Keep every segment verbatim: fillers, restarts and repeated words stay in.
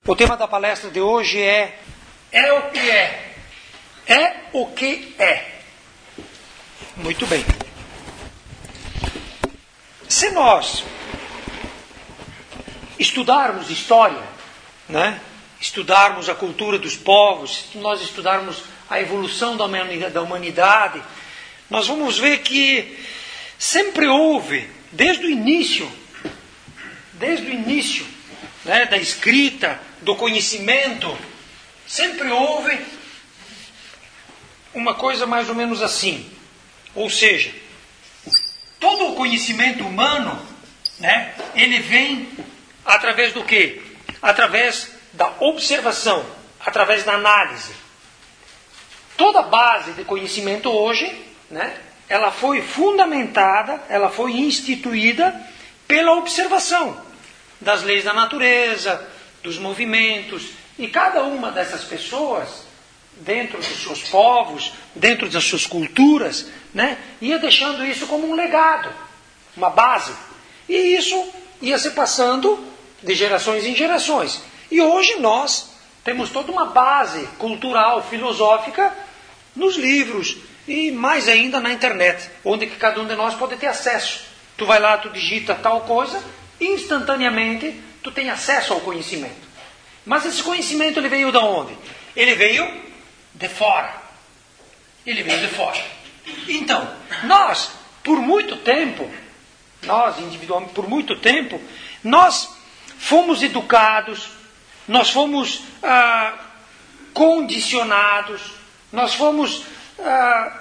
O tema da palestra de hoje é É o que é. É o que é. Muito bem. Se nós estudarmos história, né? Estudarmos a cultura dos povos, se nós estudarmos a evolução da humanidade, nós vamos ver que sempre houve, desde o início, desde o início, né, da escrita, do conhecimento, sempre houve uma coisa mais ou menos assim. Ou seja, todo o conhecimento humano, né, ele vem através do quê? Através da observação, através da análise. Toda a base de conhecimento hoje, né, ela foi fundamentada, ela foi instituída pela observação das leis da natureza, dos movimentos, e cada uma dessas pessoas, dentro dos seus povos, dentro das suas culturas, né, ia deixando isso como um legado, uma base. E isso ia se passando de gerações em gerações. E hoje nós temos toda uma base cultural, filosófica, nos livros, e mais ainda na internet, onde que cada um de nós pode ter acesso. Tu vai lá, tu digita tal coisa, instantaneamente tu tem acesso ao conhecimento. Mas esse conhecimento ele veio de onde? Ele veio de fora. Ele veio de fora. Então, nós, por muito tempo, nós individualmente, por muito tempo, nós fomos educados, nós fomos ah, condicionados, nós fomos ah,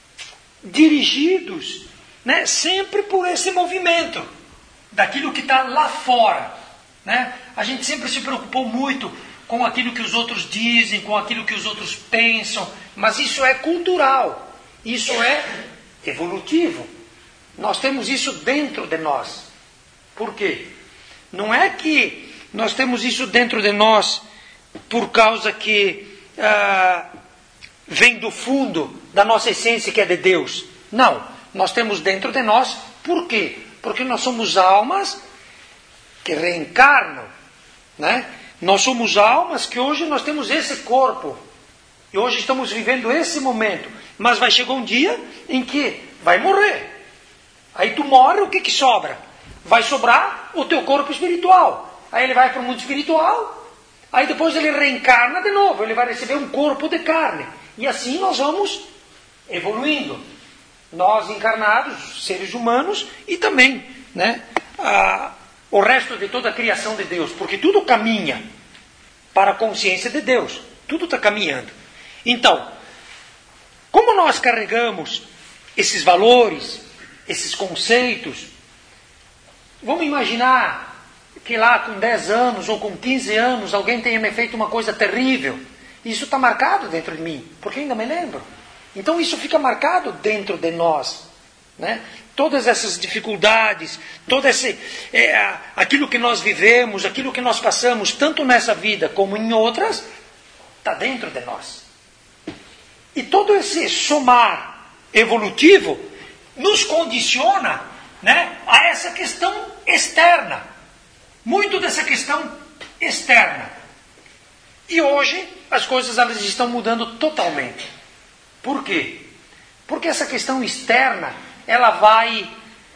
dirigidos, né, sempre por esse movimento, daquilo que está lá fora. Né? A gente sempre se preocupou muito com aquilo que os outros dizem, com aquilo que os outros pensam, mas isso é cultural, isso é evolutivo. Nós temos isso dentro de nós. Por quê? Não é que nós temos isso dentro de nós por causa que ah, vem do fundo da nossa essência, que é de Deus. Não, nós temos dentro de nós, por quê? Porque nós somos almas que reencarnam, né? Nós somos almas que hoje nós temos esse corpo, e hoje estamos vivendo esse momento, mas vai chegar um dia em que vai morrer. Aí tu morre, o que que sobra? Vai sobrar o teu corpo espiritual. Aí ele vai para o mundo espiritual, aí depois ele reencarna de novo, ele vai receber um corpo de carne, e assim nós vamos evoluindo. Nós encarnados, seres humanos, e também, né, a o resto de toda a criação de Deus, porque tudo caminha para a consciência de Deus, tudo está caminhando. Então, como nós carregamos esses valores, esses conceitos, vamos imaginar que lá com dez anos ou com quinze anos alguém tenha me feito uma coisa terrível, isso está marcado dentro de mim, porque ainda me lembro. Então isso fica marcado dentro de nós, né? Todas essas dificuldades, todo esse, é, aquilo que nós vivemos, aquilo que nós passamos, tanto nessa vida como em outras, está dentro de nós. E todo esse somar evolutivo nos condiciona, né, a essa questão externa. Muito dessa questão externa. E hoje as coisas elas estão mudando totalmente. Por quê? Porque essa questão externa ela vai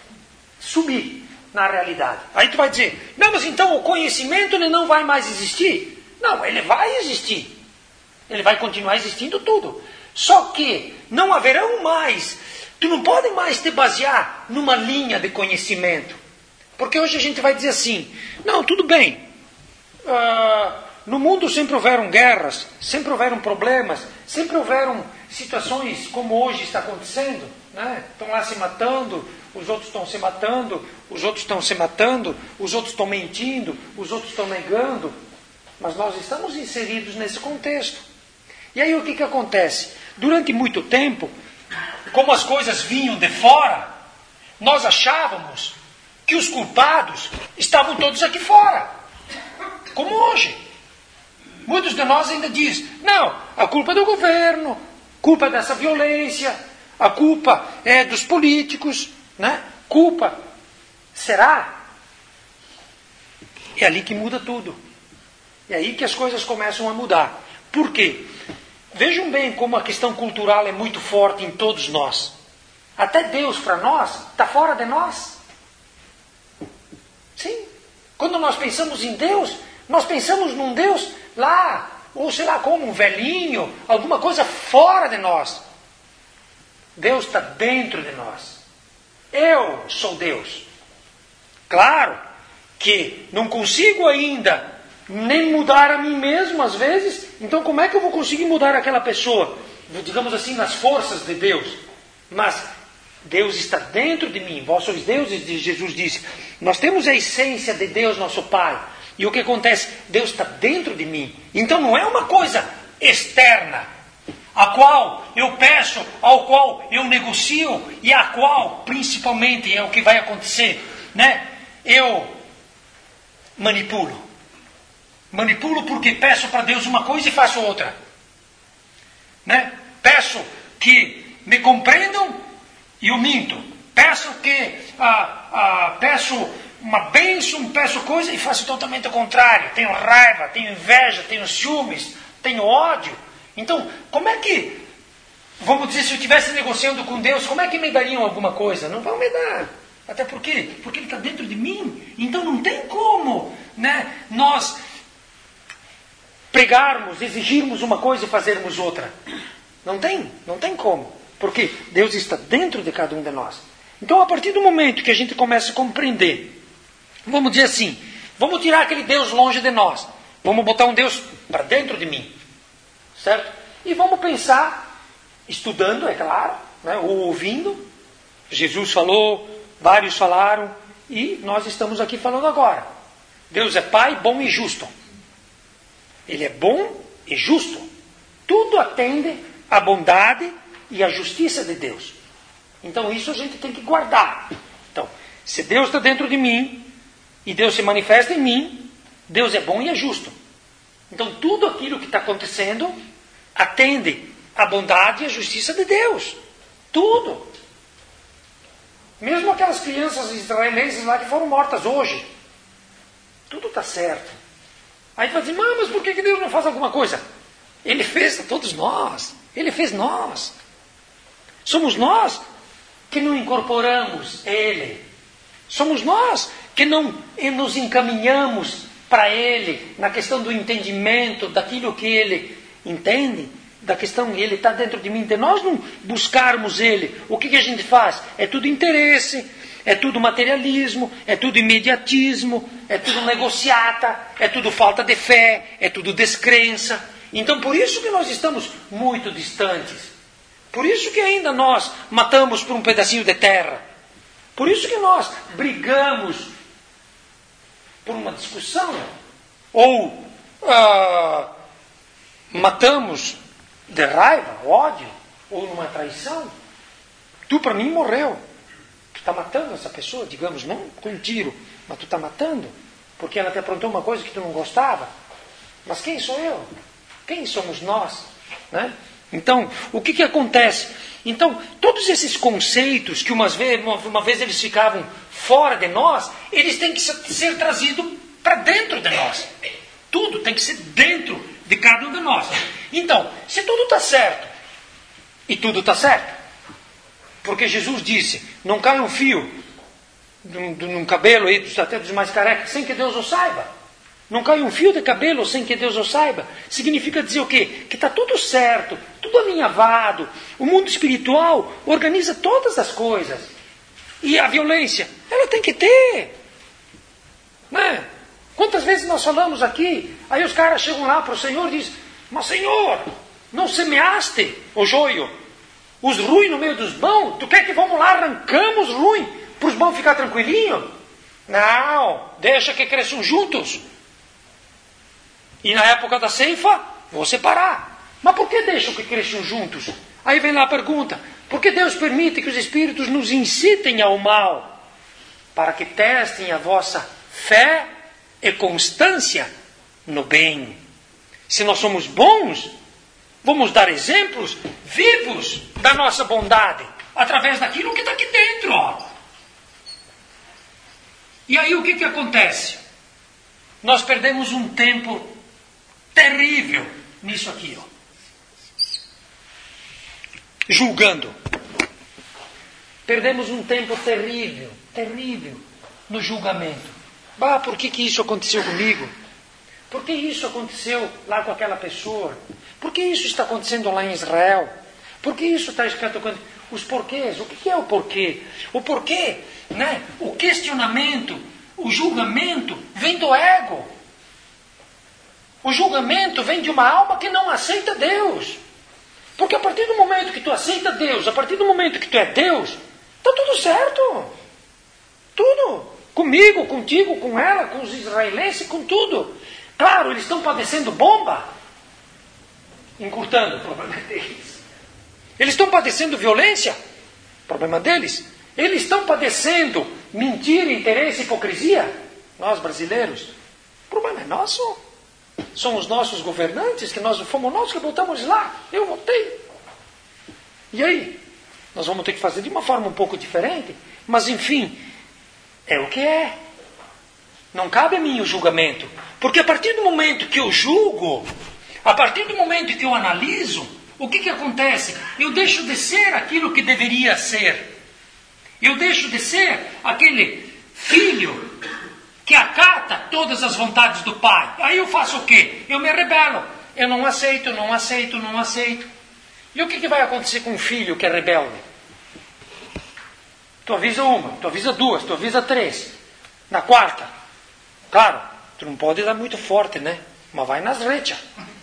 sumir na realidade. Aí tu vai dizer, não, mas então o conhecimento ele não vai mais existir? Não, ele vai existir. Ele vai continuar existindo tudo. Só que não haverão mais, tu não pode mais te basear numa linha de conhecimento. Porque hoje a gente vai dizer assim, não, tudo bem, uh, no mundo sempre houveram guerras, sempre houveram problemas, sempre houveram situações como hoje está acontecendo, né? Estão lá se matando, os outros estão se matando, os outros estão se matando, os outros estão mentindo, os outros estão negando, mas nós estamos inseridos nesse contexto. E aí o que que acontece? Durante muito tempo, como as coisas vinham de fora, nós achávamos que os culpados estavam todos aqui fora, como hoje. Muitos de nós ainda dizem, não, a culpa é do governo, culpa é dessa violência, a culpa é dos políticos, né? Culpa. Será? É ali que muda tudo. É aí que as coisas começam a mudar. Por quê? Vejam bem como a questão cultural é muito forte em todos nós. Até Deus, para nós, está fora de nós. Sim. Quando nós pensamos em Deus, nós pensamos num Deus lá, ou sei lá como, um velhinho, alguma coisa fora de nós. Deus está dentro de nós. Eu sou Deus. Claro que não consigo ainda nem mudar a mim mesmo às vezes, então como é que eu vou conseguir mudar aquela pessoa? Digamos assim, nas forças de Deus. Mas Deus está dentro de mim. Vós sois deuses, Jesus disse. Nós temos a essência de Deus, nosso Pai. E o que acontece? Deus está dentro de mim. Então não é uma coisa externa, a qual eu peço, ao qual eu negocio e a qual, principalmente, é o que vai acontecer, né? Eu manipulo. Manipulo porque peço para Deus uma coisa e faço outra. Né? Peço que me compreendam e eu minto. Peço que ah, ah, peço uma bênção, peço coisa e faço totalmente o contrário. Tenho raiva, tenho inveja, tenho ciúmes, tenho ódio. Então, como é que, vamos dizer, se eu estivesse negociando com Deus, como é que me dariam alguma coisa? Não vão me dar. Até por quê? Porque Ele está dentro de mim. Então não tem como, né, nós pregarmos, exigirmos uma coisa e fazermos outra. Não tem, não tem como. Porque Deus está dentro de cada um de nós. Então, a partir do momento que a gente começa a compreender, vamos dizer assim, vamos tirar aquele Deus longe de nós. Vamos botar um Deus para dentro de mim. Certo? E vamos pensar, estudando, é claro, né, ou ouvindo. Jesus falou, vários falaram, e nós estamos aqui falando agora. Deus é Pai, bom e justo. Ele é bom e justo. Tudo atende à bondade e à justiça de Deus. Então isso a gente tem que guardar. Então, se Deus está dentro de mim, e Deus se manifesta em mim, Deus é bom e é justo. Então tudo aquilo que está acontecendo atende à bondade e à justiça de Deus. Tudo. Mesmo aquelas crianças israelenses lá que foram mortas hoje. Tudo está certo. Aí tu vai dizer, mas por que Deus não faz alguma coisa? Ele fez a todos nós. Ele fez nós. Somos nós que não incorporamos Ele. Somos nós que não nos encaminhamos para Ele na questão do entendimento daquilo que Ele entende, da questão Ele está dentro de mim. De nós não buscarmos Ele, o que, que a gente faz? É tudo interesse, é tudo materialismo, é tudo imediatismo, é tudo negociata, é tudo falta de fé, é tudo descrença. Então por isso que nós estamos muito distantes. Por isso que ainda nós matamos por um pedacinho de terra. Por isso que nós brigamos por uma discussão. Ou ah, matamos de raiva, ódio, ou numa traição. Tu para mim morreu. Tu está matando essa pessoa, digamos, não com um tiro, mas tu está matando, porque ela te aprontou uma coisa que tu não gostava. Mas quem sou eu? Quem somos nós? Né? Então, o que, que acontece? Então, todos esses conceitos que umas vez, uma, uma vez eles ficavam fora de nós, eles têm que ser, ser trazidos para dentro de nós. Tudo tem que ser dentro de cada um de nós. Então, se tudo está certo, e tudo está certo, porque Jesus disse, não cai um fio num, num cabelo, aí, até dos mais carecas, sem que Deus o saiba. Não cai um fio de cabelo sem que Deus o saiba. Significa dizer o quê? Que está tudo certo, tudo alinhavado. O mundo espiritual organiza todas as coisas. E a violência, ela tem que ter. Né? Quantas vezes nós falamos aqui, aí os caras chegam lá para o Senhor e dizem, mas Senhor, não semeaste o joio, os ruins no meio dos bons? Tu quer que vamos lá, arrancamos os ruins, para os bons ficar tranquilinhos? Não, deixa que cresçam juntos. E na época da ceifa, vou separar. Mas por que deixam que cresçam juntos? Aí vem lá a pergunta, por que Deus permite que os Espíritos nos incitem ao mal? Para que testem a vossa fé e constância no bem. Se nós somos bons, vamos dar exemplos vivos da nossa bondade, através daquilo que está aqui dentro. Ó. E aí o que, que acontece? Nós perdemos um tempo terrível nisso aqui, ó. Julgando. Perdemos um tempo terrível, terrível, no julgamento. Ah, por que, que isso aconteceu comigo? Por que isso aconteceu lá com aquela pessoa? Por que isso está acontecendo lá em Israel? Por que isso está escrito? Os porquês. O que é o porquê? O porquê, né? O questionamento, o julgamento vem do ego. O julgamento vem de uma alma que não aceita Deus. Porque a partir do momento que tu aceita Deus, a partir do momento que tu é Deus, está tudo certo. Tudo. Comigo, contigo, com ela, com os israelenses, com tudo. Claro, eles estão padecendo bomba. Encurtando, o problema é deles. Eles estão padecendo violência. Problema deles. Eles estão padecendo mentira, interesse, hipocrisia. Nós brasileiros. O problema é nosso. São os nossos governantes, que nós fomos nós que votamos lá. Eu votei. E aí? Nós vamos ter que fazer de uma forma um pouco diferente. Mas enfim, é o que é. Não cabe a mim o julgamento. Porque a partir do momento que eu julgo, a partir do momento que eu analiso, o que, que acontece? Eu deixo de ser aquilo que deveria ser. Eu deixo de ser aquele filho que acata todas as vontades do pai. Aí eu faço o quê? Eu me rebelo. Eu não aceito, não aceito, não aceito. E o que, que vai acontecer com um filho que é rebelde? Tu avisa uma, tu avisa duas, tu avisa três. Na quarta, claro, tu não pode dar muito forte, né? Mas vai nas rechas.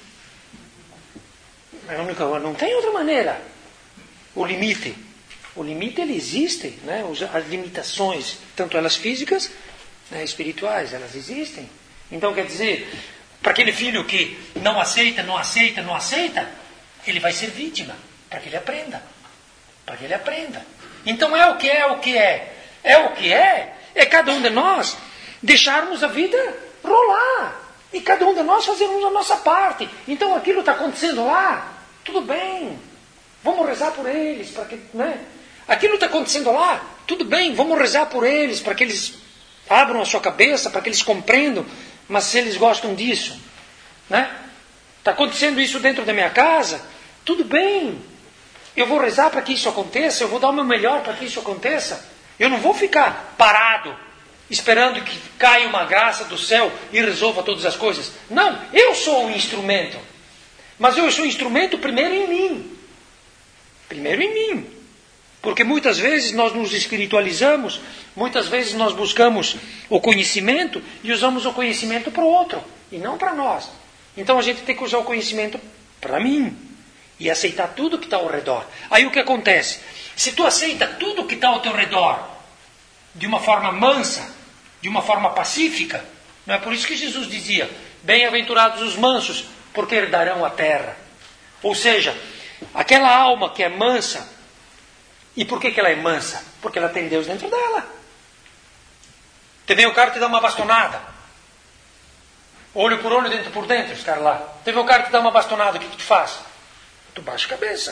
É a única, não tem outra maneira. O limite. O limite, ele existe, né? As limitações, tanto elas físicas, né, espirituais, elas existem. Então, quer dizer, para aquele filho que não aceita, não aceita, não aceita, ele vai ser vítima, para que ele aprenda. Para que ele aprenda. Então, é o que é, o que é. É o que é, é cada um de nós deixarmos a vida rolar. E cada um de nós fazermos a nossa parte. Então, aquilo está acontecendo lá, tudo bem. Vamos rezar por eles, para que, né? Aquilo está acontecendo lá, tudo bem, vamos rezar por eles, para que eles abram a sua cabeça, para que eles compreendam, mas se eles gostam disso, né? Está acontecendo isso dentro da minha casa, tudo bem. Eu vou rezar para que isso aconteça, eu vou dar o meu melhor para que isso aconteça. Eu não vou ficar parado, esperando que caia uma graça do céu e resolva todas as coisas. Não, eu sou o instrumento. Mas eu sou o instrumento primeiro em mim. Primeiro em mim. Porque muitas vezes nós nos espiritualizamos, muitas vezes nós buscamos o conhecimento e usamos o conhecimento para o outro, e não para nós. Então a gente tem que usar o conhecimento para mim, e aceitar tudo que está ao redor. Aí o que acontece? Se tu aceita tudo que está ao teu redor, de uma forma mansa, de uma forma pacífica, não é por isso que Jesus dizia, bem-aventurados os mansos, porque herdarão a terra. Ou seja, aquela alma que é mansa. E por que, que ela é mansa? Porque ela tem Deus dentro dela. Te vem o cara te dá uma bastonada. Olho por olho, dentro por dentro, os caras lá. Te vem o cara te dá uma bastonada, o que, que tu faz? Tu baixa a cabeça.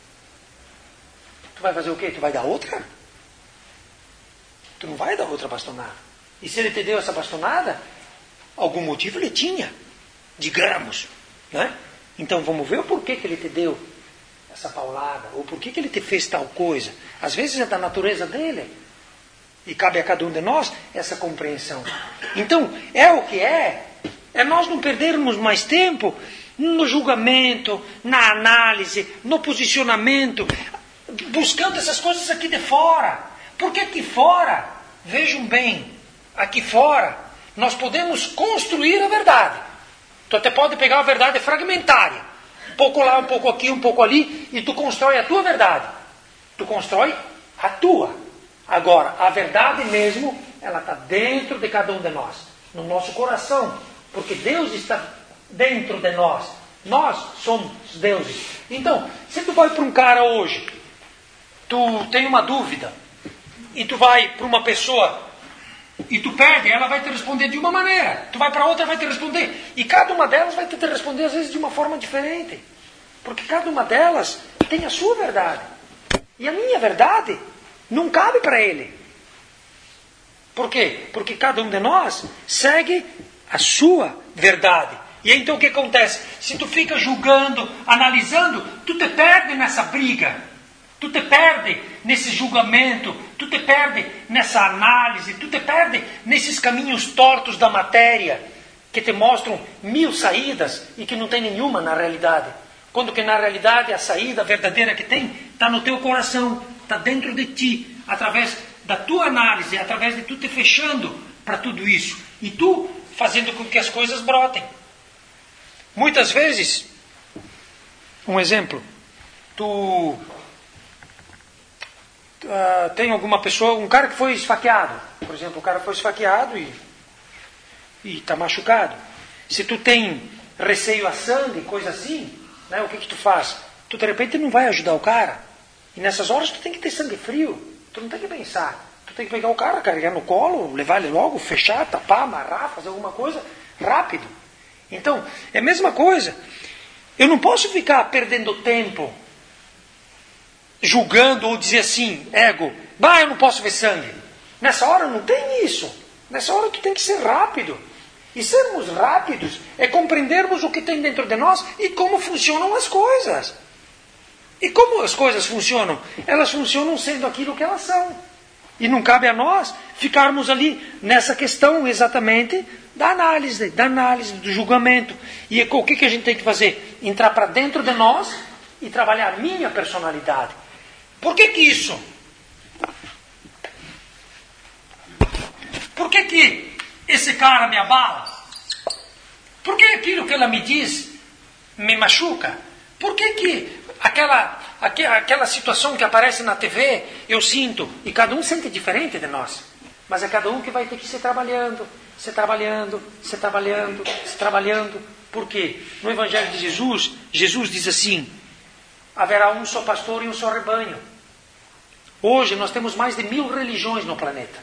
Tu vai fazer o quê? Tu vai dar outra? Tu não vai dar outra bastonada. E se ele te deu essa bastonada, algum motivo ele tinha. Digamos. Né? Então vamos ver o porquê que ele te deu essa paulada, ou por que, que ele te fez tal coisa. Às vezes é da natureza dele. E cabe a cada um de nós essa compreensão. Então, é o que é. É nós não perdermos mais tempo no julgamento, na análise, no posicionamento, buscando essas coisas aqui de fora. Porque aqui fora, vejam bem, aqui fora, nós podemos construir a verdade. Tu até pode pegar a verdade fragmentária. Um pouco lá, um pouco aqui, um pouco ali, e tu constrói a tua verdade. Tu constrói a tua. Agora, a verdade mesmo, ela está dentro de cada um de nós. No nosso coração. Porque Deus está dentro de nós. Nós somos deuses. Então, se tu vai para um cara hoje, tu tem uma dúvida, e tu vai para uma pessoa, e tu perde, ela vai te responder de uma maneira. Tu vai para outra, vai te responder. E cada uma delas vai te responder, às vezes, de uma forma diferente. Porque cada uma delas tem a sua verdade. E a minha verdade não cabe para ele. Por quê? Porque cada um de nós segue a sua verdade. E aí, então o que acontece? Se tu fica julgando, analisando, tu te perde nessa briga. Tu te perde nesse julgamento, tu te perde nessa análise, tu te perde nesses caminhos tortos da matéria, que te mostram mil saídas e que não tem nenhuma na realidade. Quando que na realidade a saída verdadeira que tem está no teu coração, está dentro de ti, através da tua análise, através de tu te fechando para tudo isso. E tu fazendo com que as coisas brotem. Muitas vezes, um exemplo, tu uh, tem alguma pessoa, um cara que foi esfaqueado, por exemplo, o cara foi esfaqueado e está machucado. Se tu tem receio a sangue, coisa assim, né, o que que tu faz? Tu de repente não vai ajudar o cara. E nessas horas tu tem que ter sangue frio, tu não tem que pensar. Tu tem que pegar o cara, carregar no colo, levar ele logo, fechar, tapar, amarrar, fazer alguma coisa rápido. Então, é a mesma coisa. Eu não posso ficar perdendo tempo julgando ou dizer assim, ego, bah, eu não posso ver sangue. Nessa hora não tem isso. Nessa hora tu tem que ser rápido. E sermos rápidos é compreendermos o que tem dentro de nós e como funcionam as coisas. E como as coisas funcionam? Elas funcionam sendo aquilo que elas são. E não cabe a nós ficarmos ali nessa questão exatamente da análise, da análise, do julgamento. E o que, que a gente tem que fazer? Entrar para dentro de nós e trabalhar a minha personalidade. Por que que isso? Por que que esse cara me abala? Por que aquilo que ela me diz me machuca? Por que que aquela, aquela situação que aparece na T V eu sinto? E cada um sente diferente de nós. Mas é cada um que vai ter que ser trabalhando, se trabalhando, se trabalhando, se trabalhando. Por quê? No Evangelho de Jesus, Jesus diz assim, haverá um só pastor e um só rebanho. Hoje nós temos mais de mil religiões no planeta.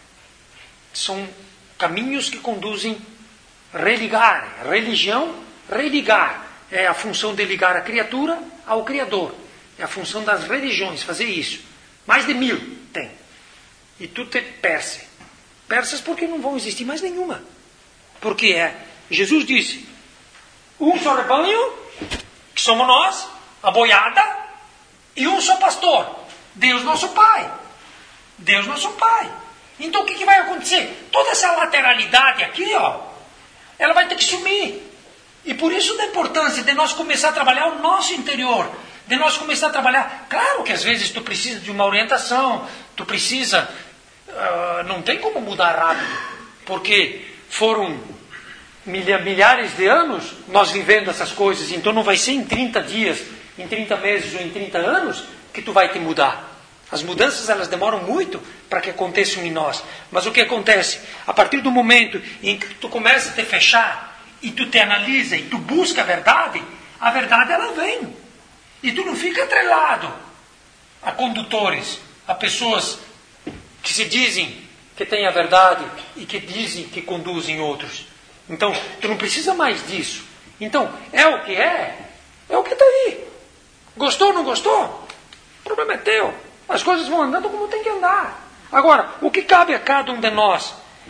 São caminhos que conduzem a religar. Religião, religar. É a função de ligar a criatura ao Criador. É a função das religiões, fazer isso. Mais de mil tem. E tu te perse. Persas porque não vão existir mais nenhuma. Porque é, Jesus disse, um só rebanho, que somos nós, a boiada, e um só pastor, Deus nosso Pai. Deus nosso Pai. Então o que, que vai acontecer? Toda essa lateralidade aqui, ó, ela vai ter que sumir. E por isso da importância de nós começar a trabalhar o nosso interior, de nós começar a trabalhar. Claro que às vezes tu precisa de uma orientação, tu precisa, uh, não tem como mudar rápido, porque foram milhares de anos nós vivendo essas coisas, então não vai ser em trinta dias, em trinta meses ou em trinta anos que tu vai te mudar. As mudanças elas demoram muito para que aconteçam em nós. Mas o que acontece? A partir do momento em que tu começa a te fechar, e tu te analisa, e tu busca a verdade, a verdade ela vem. E tu não fica atrelado a condutores, a pessoas que se dizem que têm a verdade e que dizem que conduzem outros. Então, tu não precisa mais disso. Então, é o que é, é o que está aí. Gostou ou não gostou? O problema é teu. As coisas vão andando como tem que andar. Agora, o que cabe a cada um de nós?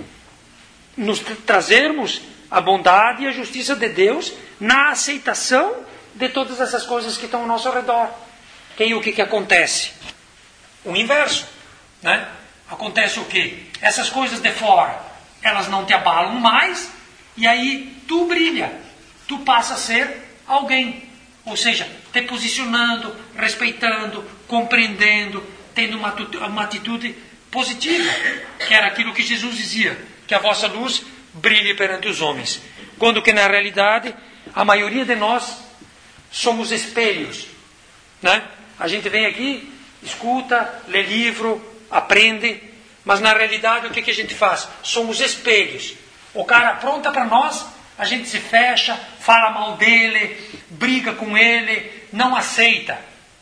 Nos trazermos a bondade e a justiça de Deus na aceitação de todas essas coisas que estão ao nosso redor. E aí o que, que acontece? O inverso. Né? Acontece o quê? Essas coisas de fora, elas não te abalam mais, e aí tu brilha. Tu passa a ser alguém. Ou seja, te posicionando, respeitando, compreendendo, tendo uma, uma atitude positiva, que era aquilo que Jesus dizia, que a vossa luz brilhe perante os homens. Quando que na realidade, a maioria de nós somos espelhos. Né? A gente vem aqui, escuta, lê livro, aprende, mas na realidade o que, que a gente faz? Somos espelhos. O cara apronta para nós, a gente se fecha, fala mal dele, briga com ele, não aceita.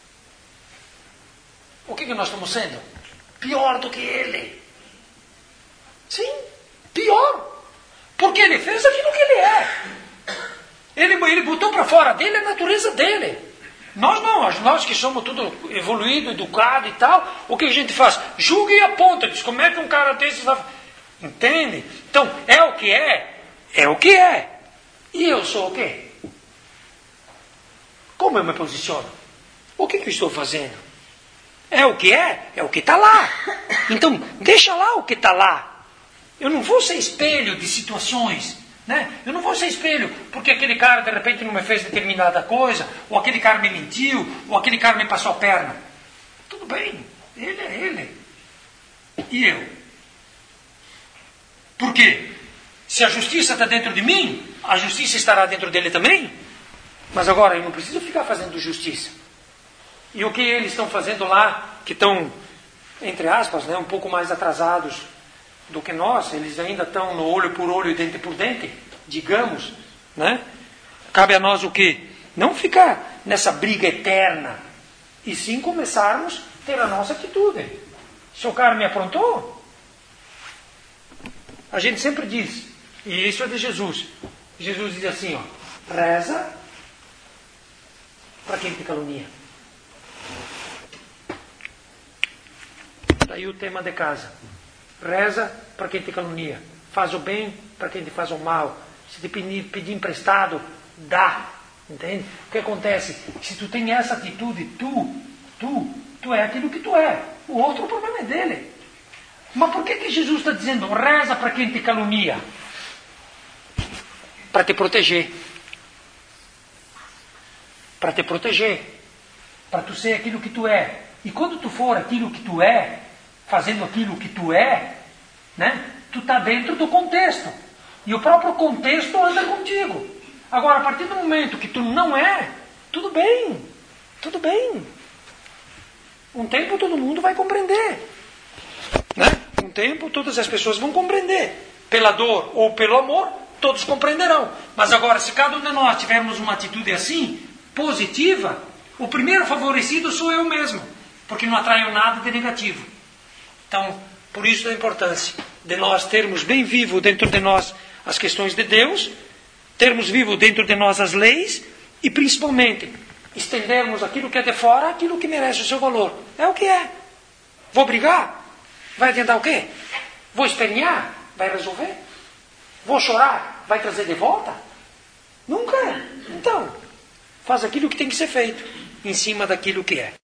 O que, que nós estamos sendo? Pior do que ele. Sim, pior. Porque ele fez aquilo que ele é. Ele, ele botou para fora dele a natureza dele. Nós não, nós que somos tudo evoluído, educado e tal, o que a gente faz? Julga e aponta, diz, como é que um cara desses vai... Entende? Então, é o que é, é o que é. E eu sou o quê? Como eu me posiciono? O que, que eu estou fazendo? É o que é? É o que está lá. Então, deixa lá o que está lá. Eu não vou ser espelho de situações. Né? Eu não vou ser espelho porque aquele cara de repente não me fez determinada coisa, ou aquele cara me mentiu, ou aquele cara me passou a perna. Tudo bem, ele é ele. E eu? Por quê? Se a justiça está dentro de mim, a justiça estará dentro dele também? Mas agora eu não preciso ficar fazendo justiça. E o que eles estão fazendo lá, que estão, entre aspas, né, um pouco mais atrasados do que nós, eles ainda estão no olho por olho e dente por dente, digamos, né? Cabe a nós o quê? Não ficar nessa briga eterna, e sim começarmos a ter a nossa atitude. Se o cara me aprontou, a gente sempre diz, e isso é de Jesus, Jesus diz assim, ó, reza para quem te calunia. Daí o tema de casa. Reza para quem te calunia. Faz o bem para quem te faz o mal. Se te pedir, pedir emprestado, dá. Entende? O que acontece? Se tu tem essa atitude, tu, tu, tu é aquilo que tu é. O outro, o problema é dele. Mas por que que Jesus está dizendo reza para quem te calunia? Para te proteger. Para te proteger. Para tu ser aquilo que tu é. E quando tu for aquilo que tu é, fazendo aquilo que tu é, né? Tu está dentro do contexto. E o próprio contexto anda contigo. Agora, a partir do momento que tu não é, tudo bem. Tudo bem. Um tempo todo mundo vai compreender. Né? Um tempo todas as pessoas vão compreender. Pela dor ou pelo amor, todos compreenderão. Mas agora, se cada um de nós tivermos uma atitude assim, positiva, o primeiro favorecido sou eu mesmo. Porque não atraio nada de negativo. Então, por isso a importância de nós termos bem vivo dentro de nós as questões de Deus, termos vivo dentro de nós as leis e, principalmente, estendermos aquilo que é de fora, aquilo que merece o seu valor. É o que é. Vou brigar? Vai adiantar o quê? Vou espernear? Vai resolver? Vou chorar? Vai trazer de volta? Nunca. Então, faz aquilo que tem que ser feito, em cima daquilo que é.